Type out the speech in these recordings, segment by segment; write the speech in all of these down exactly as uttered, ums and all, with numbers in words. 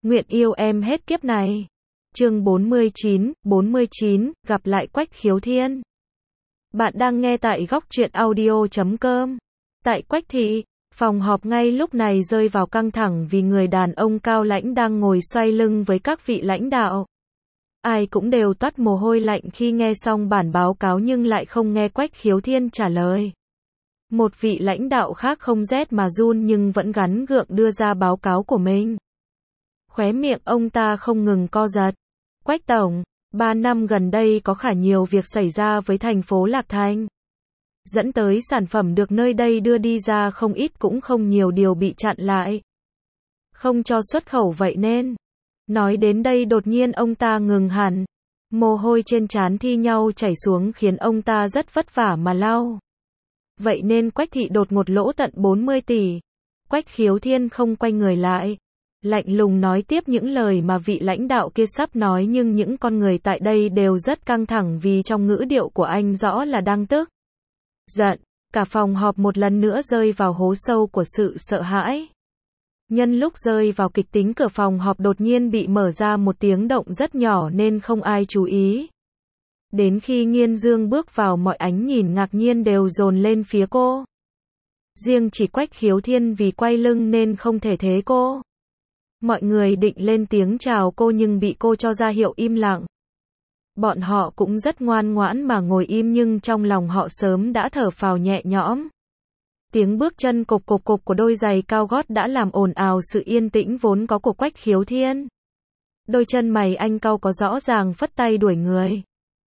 Nguyện yêu em hết kiếp này. Chương bốn mươi chín, bốn mươi chín, gặp lại Quách Khiếu Thiên. Bạn đang nghe tại góc truyện audio chấm com. Tại Quách thị, phòng họp ngay lúc này rơi vào căng thẳng vì người đàn ông cao lãnh đang ngồi xoay lưng với các vị lãnh đạo. Ai cũng đều toát mồ hôi lạnh khi nghe xong bản báo cáo nhưng lại không nghe Quách Khiếu Thiên trả lời. Một vị lãnh đạo khác không rét mà run nhưng vẫn gắn gượng đưa ra báo cáo của mình. Khóe miệng ông ta không ngừng co giật. Quách tổng, ba năm gần đây có khá nhiều việc xảy ra với thành phố Lạc Thành. Dẫn tới sản phẩm được nơi đây đưa đi ra không ít cũng không nhiều điều bị chặn lại. Không cho xuất khẩu vậy nên. Nói đến đây đột nhiên ông ta ngừng hẳn. Mồ hôi trên trán thi nhau chảy xuống khiến ông ta rất vất vả mà lau. Vậy nên Quách thị đột ngột lỗ tận bốn mươi tỷ. Quách Khiếu Thiên không quay người lại. Lạnh lùng nói tiếp những lời mà vị lãnh đạo kia sắp nói nhưng những con người tại đây đều rất căng thẳng vì trong ngữ điệu của anh rõ là đang tức giận. Cả phòng họp một lần nữa rơi vào hố sâu của sự sợ hãi. Nhân lúc rơi vào kịch tính cửa phòng họp đột nhiên bị mở ra một tiếng động rất nhỏ nên không ai chú ý. Đến khi Nghiên Dương bước vào mọi ánh nhìn ngạc nhiên đều dồn lên phía cô. Riêng chỉ Quách Khiếu Thiên vì quay lưng nên không thể thế cô. Mọi người định lên tiếng chào cô nhưng bị cô cho ra hiệu im lặng. Bọn họ cũng rất ngoan ngoãn mà ngồi im nhưng trong lòng họ sớm đã thở phào nhẹ nhõm. Tiếng bước chân cộc cộc cộc của đôi giày cao gót đã làm ồn ào sự yên tĩnh vốn có của Quách Khiếu Thiên. Đôi chân mày anh cau có rõ ràng phất tay đuổi người.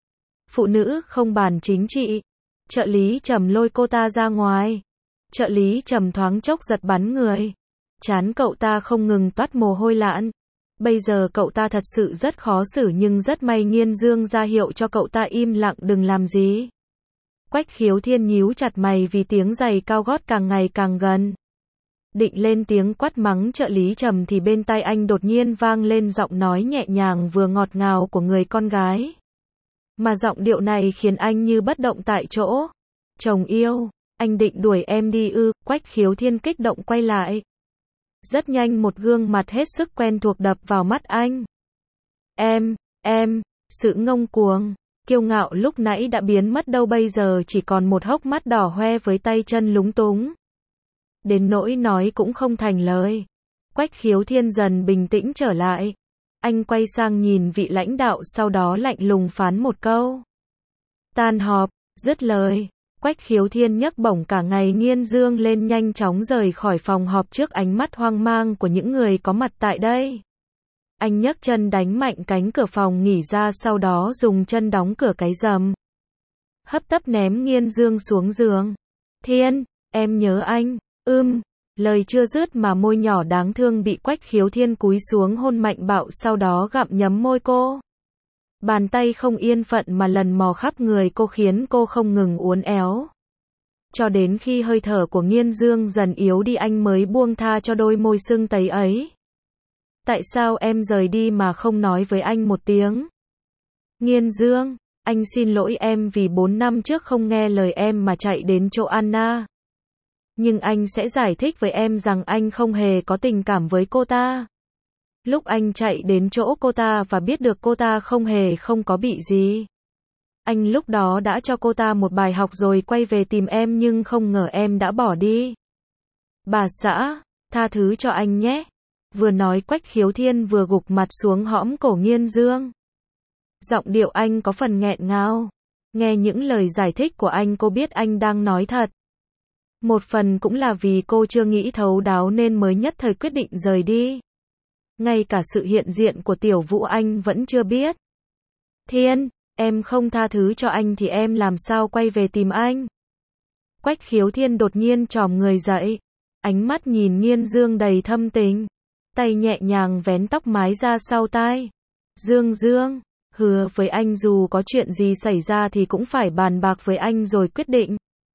Phụ nữ không bàn chính trị. Trợ lý Trầm lôi cô ta ra ngoài. Trợ lý Trầm thoáng chốc giật bắn người. Trán cậu ta không ngừng toát mồ hôi lạn. Bây giờ cậu ta thật sự rất khó xử nhưng rất may Nghiên Dương ra hiệu cho cậu ta im lặng đừng làm gì. Quách Khiếu Thiên nhíu chặt mày vì tiếng giày cao gót càng ngày càng gần. Định lên tiếng quát mắng trợ lý Trầm thì bên tai anh đột nhiên vang lên giọng nói nhẹ nhàng vừa ngọt ngào của người con gái. Mà giọng điệu này khiến anh như bất động tại chỗ. Chồng yêu, anh định đuổi em đi ư? Quách Khiếu Thiên kích động quay lại. Rất nhanh một gương mặt hết sức quen thuộc đập vào mắt anh. Em, em, sự ngông cuồng, kiêu ngạo lúc nãy đã biến mất đâu bây giờ chỉ còn một hốc mắt đỏ hoe với tay chân lúng túng. Đến nỗi nói cũng không thành lời. Quách Khiếu Thiên dần bình tĩnh trở lại. Anh quay sang nhìn vị lãnh đạo sau đó lạnh lùng phán một câu. Tan họp, dứt lời. Quách Khiếu Thiên nhấc bổng cả ngày Nghiên Dương lên nhanh chóng rời khỏi phòng họp trước ánh mắt hoang mang của những người có mặt tại đây. Anh nhấc chân đánh mạnh cánh cửa phòng nghỉ ra sau đó dùng chân đóng cửa cái rầm. Hấp tấp ném Nghiên Dương xuống giường. Thiên, em nhớ anh, ưm. Lời chưa dứt mà môi nhỏ đáng thương bị Quách Khiếu Thiên cúi xuống hôn mạnh bạo sau đó gặm nhấm môi cô. Bàn tay không yên phận mà lần mò khắp người cô khiến cô không ngừng uốn éo. Cho đến khi hơi thở của Nghiên Dương dần yếu đi anh mới buông tha cho đôi môi sưng tấy ấy. Tại sao em rời đi mà không nói với anh một tiếng? Nghiên Dương, anh xin lỗi em vì bốn năm trước không nghe lời em mà chạy đến chỗ Anna. Nhưng anh sẽ giải thích với em rằng anh không hề có tình cảm với cô ta. Lúc anh chạy đến chỗ cô ta và biết được cô ta không hề không có bị gì. Anh lúc đó đã cho cô ta một bài học rồi quay về tìm em nhưng không ngờ em đã bỏ đi. Bà xã, tha thứ cho anh nhé. Vừa nói Quách Khiếu Thiên vừa gục mặt xuống hõm cổ Nghiên Dương. Giọng điệu anh có phần nghẹn ngào. Nghe những lời giải thích của anh cô biết anh đang nói thật. Một phần cũng là vì cô chưa nghĩ thấu đáo nên mới nhất thời quyết định rời đi. Ngay cả sự hiện diện của Tiểu Vũ anh vẫn chưa biết. Thiên, em không tha thứ cho anh thì em làm sao quay về tìm anh? Quách Khiếu Thiên đột nhiên trồm người dậy. Ánh mắt nhìn Nghiên Dương đầy thâm tình. Tay nhẹ nhàng vén tóc mái ra sau tai. Dương Dương, hứa với anh dù có chuyện gì xảy ra thì cũng phải bàn bạc với anh rồi quyết định.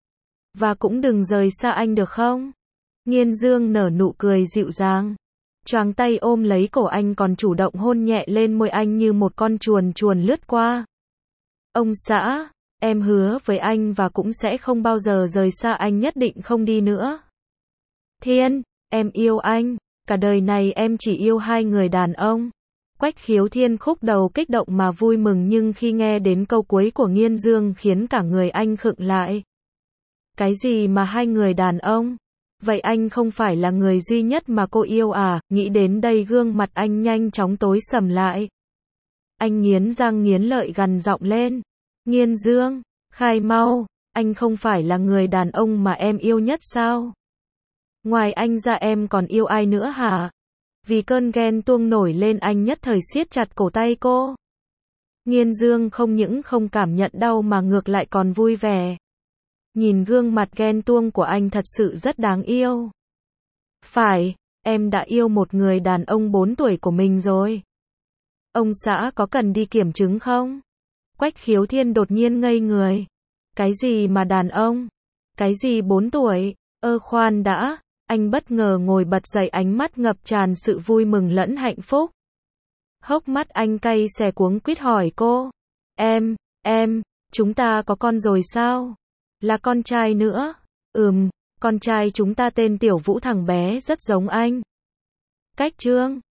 Và cũng đừng rời xa anh được không? Nghiên Dương nở nụ cười dịu dàng. Choàng tay ôm lấy cổ anh còn chủ động hôn nhẹ lên môi anh như một con chuồn chuồn lướt qua. Ông xã, em hứa với anh và cũng sẽ không bao giờ rời xa anh nhất định không đi nữa. Thiên, em yêu anh. Cả đời này em chỉ yêu hai người đàn ông. Quách Khiếu Thiên khúc đầu kích động mà vui mừng, nhưng khi nghe đến câu cuối của Nghiên Dương khiến cả người anh khựng lại. Cái gì mà hai người đàn ông? Vậy anh không phải là người duy nhất mà cô yêu à? Nghĩ đến đây gương mặt anh nhanh chóng tối sầm lại. Anh nghiến răng nghiến lợi gằn giọng lên. Nghiên Dương, khai mau, anh không phải là người đàn ông mà em yêu nhất sao? Ngoài anh ra em còn yêu ai nữa hả? Vì cơn ghen tuông nổi lên, anh nhất thời siết chặt cổ tay cô. Nghiên Dương không những không cảm nhận đau mà ngược lại còn vui vẻ. Nhìn gương mặt ghen tuông của anh thật sự rất đáng yêu. Phải, em đã yêu một người đàn ông bốn tuổi của mình rồi. Ông xã có cần đi kiểm chứng không? Quách Khiếu Thiên đột nhiên ngây người. Cái gì mà đàn ông? Cái gì bốn tuổi? Ơ khoan đã. Anh bất ngờ ngồi bật dậy, ánh mắt ngập tràn sự vui mừng lẫn hạnh phúc. Hốc mắt anh cay xè, cuống quýt hỏi cô. Em, em, chúng ta có con rồi sao? Là con trai nữa. Ừm, con trai chúng ta tên Tiểu Vũ, thằng bé rất giống anh. Cách Trương.